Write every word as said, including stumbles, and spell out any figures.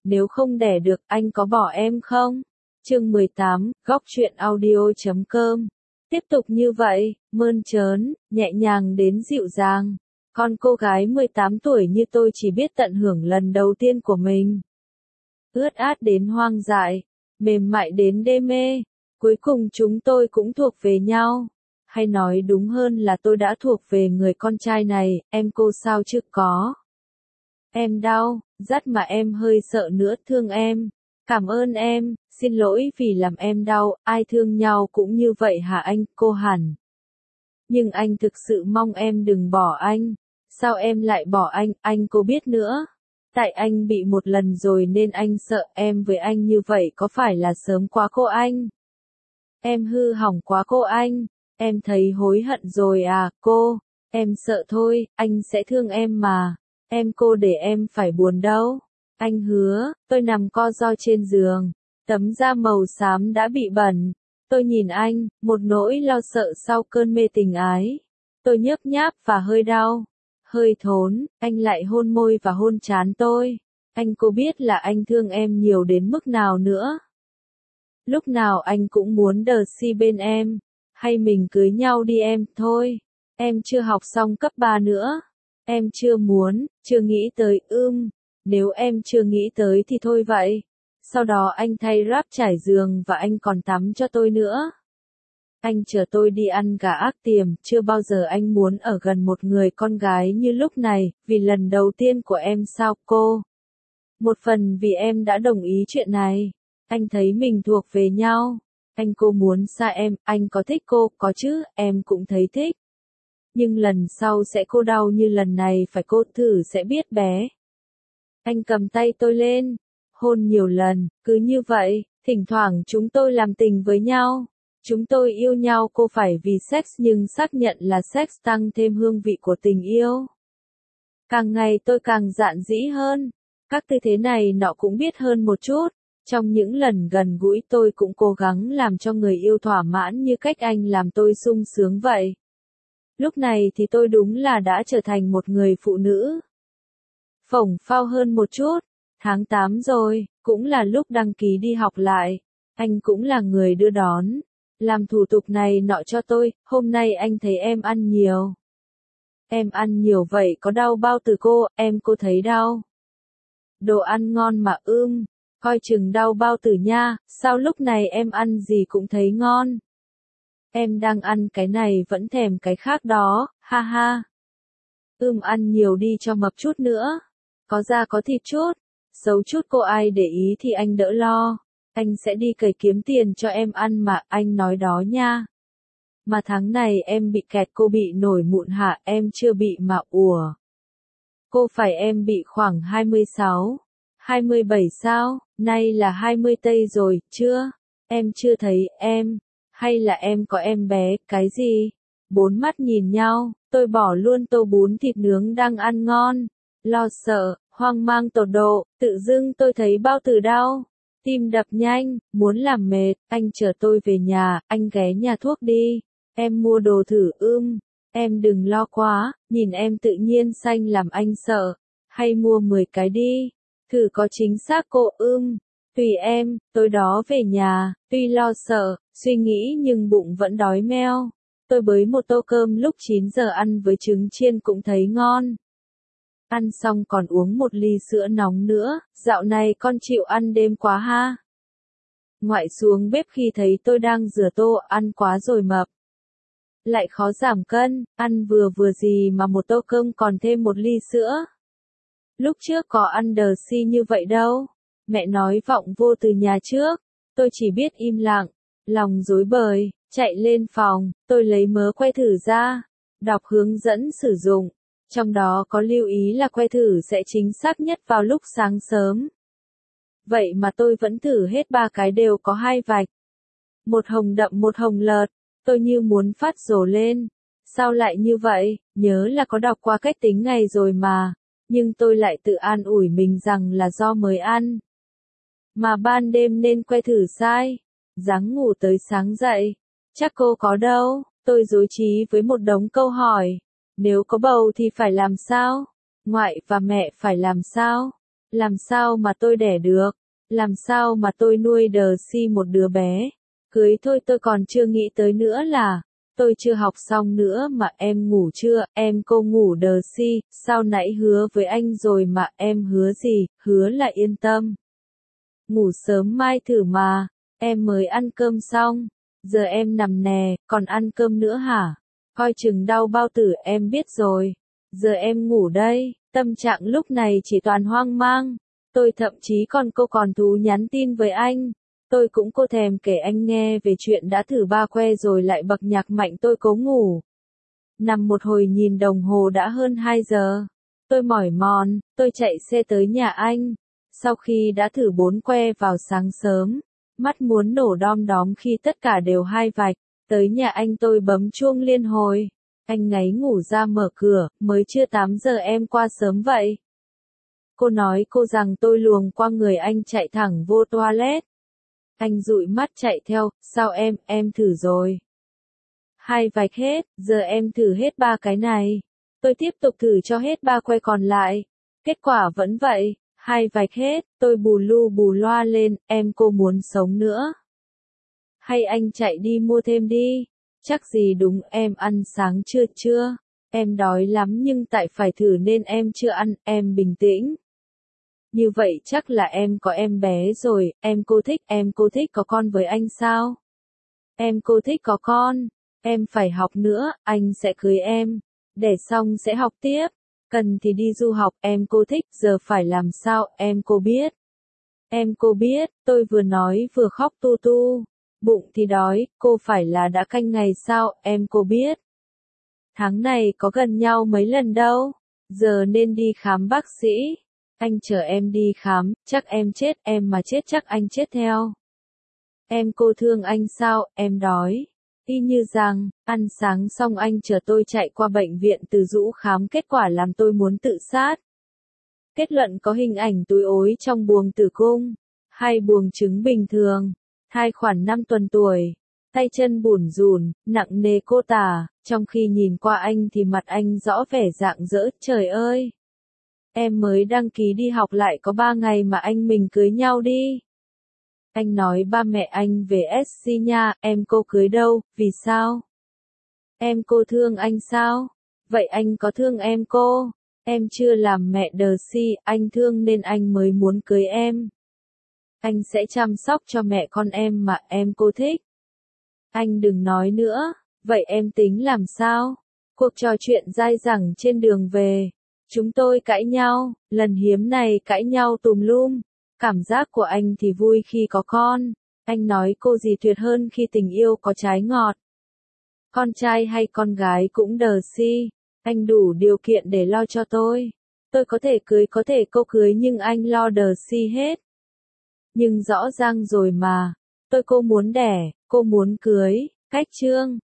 nếu không đẻ được, anh có bỏ em không? Chương mười tám, góc truyện audio chấm com. Tiếp tục như vậy, mơn trớn, nhẹ nhàng đến dịu dàng. Con cô gái mười tám tuổi như tôi chỉ biết tận hưởng lần đầu tiên của mình. Ướt át đến hoang dại, mềm mại đến đê mê. Cuối cùng chúng tôi cũng thuộc về nhau. Hay nói đúng hơn là tôi đã thuộc về người con trai này, em cô sao chứ có. Em đau, dắt mà em hơi sợ nữa, thương em. Cảm ơn em, xin lỗi vì làm em đau, ai thương nhau cũng như vậy hả anh, cô hẳn. Nhưng anh thực sự mong em đừng bỏ anh. Sao em lại bỏ anh, anh cô biết nữa. Tại anh bị một lần rồi nên anh sợ em với anh như vậy có phải là sớm quá cô anh? Em hư hỏng quá cô anh. Em thấy hối hận rồi à, cô. Em sợ thôi, anh sẽ thương em mà. Em cô để em phải buồn đâu. Anh hứa, tôi nằm co ro trên giường. Tấm da màu xám đã bị bẩn. Tôi nhìn anh, một nỗi lo sợ sau cơn mê tình ái. Tôi nhớp nháp và hơi đau. Hơi thốn, anh lại hôn môi và hôn trán tôi. Anh cô biết là anh thương em nhiều đến mức nào nữa. Lúc nào anh cũng muốn đờ si bên em. Hay mình cưới nhau đi em, thôi. Em chưa học xong cấp ba nữa. Em chưa muốn, chưa nghĩ tới, ưm. Nếu em chưa nghĩ tới thì thôi vậy. Sau đó anh thay wrap trải giường và anh còn tắm cho tôi nữa. Anh chở tôi đi ăn gà ác tiềm, chưa bao giờ anh muốn ở gần một người con gái như lúc này, vì lần đầu tiên của em sao cô? Một phần vì em đã đồng ý chuyện này. Anh thấy mình thuộc về nhau. Anh cô muốn xa em, anh có thích cô, có chứ, em cũng thấy thích. Nhưng lần sau sẽ cô đau như lần này phải cô thử sẽ biết bé. Anh cầm tay tôi lên, hôn nhiều lần, cứ như vậy, thỉnh thoảng chúng tôi làm tình với nhau. Chúng tôi yêu nhau cô phải vì sex nhưng xác nhận là sex tăng thêm hương vị của tình yêu. Càng ngày tôi càng dạn dĩ hơn. Các tư thế này nọ cũng biết hơn một chút. Trong những lần gần gũi tôi cũng cố gắng làm cho người yêu thỏa mãn như cách anh làm tôi sung sướng vậy. Lúc này thì tôi đúng là đã trở thành một người phụ nữ. Phổng phao hơn một chút. Tháng tám rồi, cũng là lúc đăng ký đi học lại. Anh cũng là người đưa đón. Làm thủ tục này nọ cho tôi, hôm nay anh thấy em ăn nhiều. Em ăn nhiều vậy có đau bao tử cô, em cô thấy đau. Đồ ăn ngon mà ưm, coi chừng đau bao tử nha, sao lúc này em ăn gì cũng thấy ngon. Em đang ăn cái này vẫn thèm cái khác đó, ha ha. Ưm ăn nhiều đi cho mập chút nữa. Có da có thịt chút, xấu chút cô ai để ý thì anh đỡ lo. Anh sẽ đi cày kiếm tiền cho em ăn mà, anh nói đó nha. Mà tháng này em bị kẹt cô bị nổi mụn hả, em chưa bị mà ủa. Cô phải em bị khoảng hai mươi sáu, hai mươi bảy sao, nay là hai mươi tây rồi, chưa? Em chưa thấy em, hay là em có em bé, cái gì? Bốn mắt nhìn nhau, tôi bỏ luôn tô bún thịt nướng đang ăn ngon. Lo sợ, hoang mang tột độ, tự dưng tôi thấy bao tử đau. Tim đập nhanh, muốn làm mệt, anh chở tôi về nhà, anh ghé nhà thuốc đi. Em mua đồ thử ưm, em đừng lo quá, nhìn em tự nhiên xanh làm anh sợ. Hay mua mười cái đi, thử có chính xác cô ưm. Tùy em, tối đó về nhà, tuy lo sợ, suy nghĩ nhưng bụng vẫn đói meo. Tôi bới một tô cơm lúc chín giờ ăn với trứng chiên cũng thấy ngon. Ăn xong còn uống một ly sữa nóng nữa, dạo này con chịu ăn đêm quá ha. Ngoại xuống bếp khi thấy tôi đang rửa tô, ăn quá rồi mập. Lại khó giảm cân, ăn vừa vừa gì mà một tô cơm còn thêm một ly sữa. Lúc trước có ăn đờ si như vậy đâu. Mẹ nói vọng vô từ nhà trước, tôi chỉ biết im lặng, lòng rối bời, chạy lên phòng, tôi lấy mớ que thử ra, đọc hướng dẫn sử dụng. Trong đó có lưu ý là que thử sẽ chính xác nhất vào lúc sáng sớm. Vậy mà tôi vẫn thử hết ba cái đều có hai vạch. Một hồng đậm một hồng lợt, tôi như muốn phát rồ lên. Sao lại như vậy, nhớ là có đọc qua cách tính ngày rồi mà, nhưng tôi lại tự an ủi mình rằng là do mới ăn. Mà ban đêm nên que thử sai, ráng ngủ tới sáng dậy. Chắc cô có đâu, tôi rối trí với một đống câu hỏi. Nếu có bầu thì phải làm sao? Ngoại và mẹ phải làm sao? Làm sao mà tôi đẻ được? Làm sao mà tôi nuôi đờ si một đứa bé? Cưới thôi tôi còn chưa nghĩ tới nữa là, tôi chưa học xong nữa mà em ngủ chưa, em cô ngủ đờ si, sao nãy hứa với anh rồi mà em hứa gì, hứa là yên tâm. Ngủ sớm mai thử mà, em mới ăn cơm xong, giờ em nằm nè, còn ăn cơm nữa hả? Coi chừng đau bao tử em biết rồi, giờ em ngủ đây, tâm trạng lúc này chỉ toàn hoang mang, tôi thậm chí còn cô còn thú nhắn tin với anh. Tôi cũng cô thèm kể anh nghe về chuyện đã thử ba que rồi lại bật nhạc mạnh tôi cố ngủ. Nằm một hồi nhìn đồng hồ đã hơn hai giờ. Tôi mỏi mòn, tôi chạy xe tới nhà anh. Sau khi đã thử bốn que vào sáng sớm, mắt muốn nổ đom đóm khi tất cả đều hai vạch. Tới nhà anh tôi bấm chuông liên hồi. Anh ngáy ngủ ra mở cửa, mới chưa tám giờ em qua sớm vậy. Cô nói cô rằng tôi luồng qua người anh chạy thẳng vô toilet. Anh dụi mắt chạy theo, sao em, em thử rồi. Hai vạch hết, giờ em thử hết ba cái này. Tôi tiếp tục thử cho hết ba que còn lại. Kết quả vẫn vậy, hai vạch hết, tôi bù lu bù loa lên, em cô muốn sống nữa. Hay anh chạy đi mua thêm đi. Chắc gì đúng em ăn sáng chưa chưa. Em đói lắm nhưng tại phải thử nên em chưa ăn, em bình tĩnh. Như vậy chắc là em có em bé rồi, em cô thích, em cô thích có con với anh sao? Em cô thích có con, em phải học nữa, anh sẽ cưới em, đẻ xong sẽ học tiếp, cần thì đi du học, em cô thích, giờ phải làm sao, em cô biết. Em cô biết, tôi vừa nói vừa khóc tu tu, bụng thì đói, cô phải là đã canh ngày sao, em cô biết. Tháng này có gần nhau mấy lần đâu, giờ nên đi khám bác sĩ. Anh chờ em đi khám, chắc em chết, em mà chết chắc anh chết theo. Em cô thương anh sao, em đói. Y như rằng, ăn sáng xong anh chờ tôi chạy qua bệnh viện Từ Dũ khám kết quả làm tôi muốn tự sát. Kết luận có hình ảnh túi ối trong buồng tử cung, hai buồng trứng bình thường, thai khoảng năm tuần tuổi, tay chân bủn rủn, nặng nề cô tả, trong khi nhìn qua anh thì mặt anh rõ vẻ rạng rỡ, trời ơi. Em mới đăng ký đi học lại có ba ngày mà anh mình cưới nhau đi. Anh nói ba mẹ anh về ét xê nha, em cô cưới đâu, vì sao? Em cô thương anh sao? Vậy anh có thương em cô? Em chưa làm mẹ đờ si, anh thương nên anh mới muốn cưới em. Anh sẽ chăm sóc cho mẹ con em mà em cô thích. Anh đừng nói nữa, vậy em tính làm sao? Cuộc trò chuyện dai dẳng trên đường về. Chúng tôi cãi nhau, lần hiếm này cãi nhau tùm lum. Cảm giác của anh thì vui khi có con. Anh nói cô gì tuyệt hơn khi tình yêu có trái ngọt. Con trai hay con gái cũng đờ si. Anh đủ điều kiện để lo cho tôi. Tôi có thể cưới có thể cô cưới nhưng anh lo đờ si hết. Nhưng rõ ràng rồi mà. Tôi cô muốn đẻ, cô muốn cưới. Cách chương.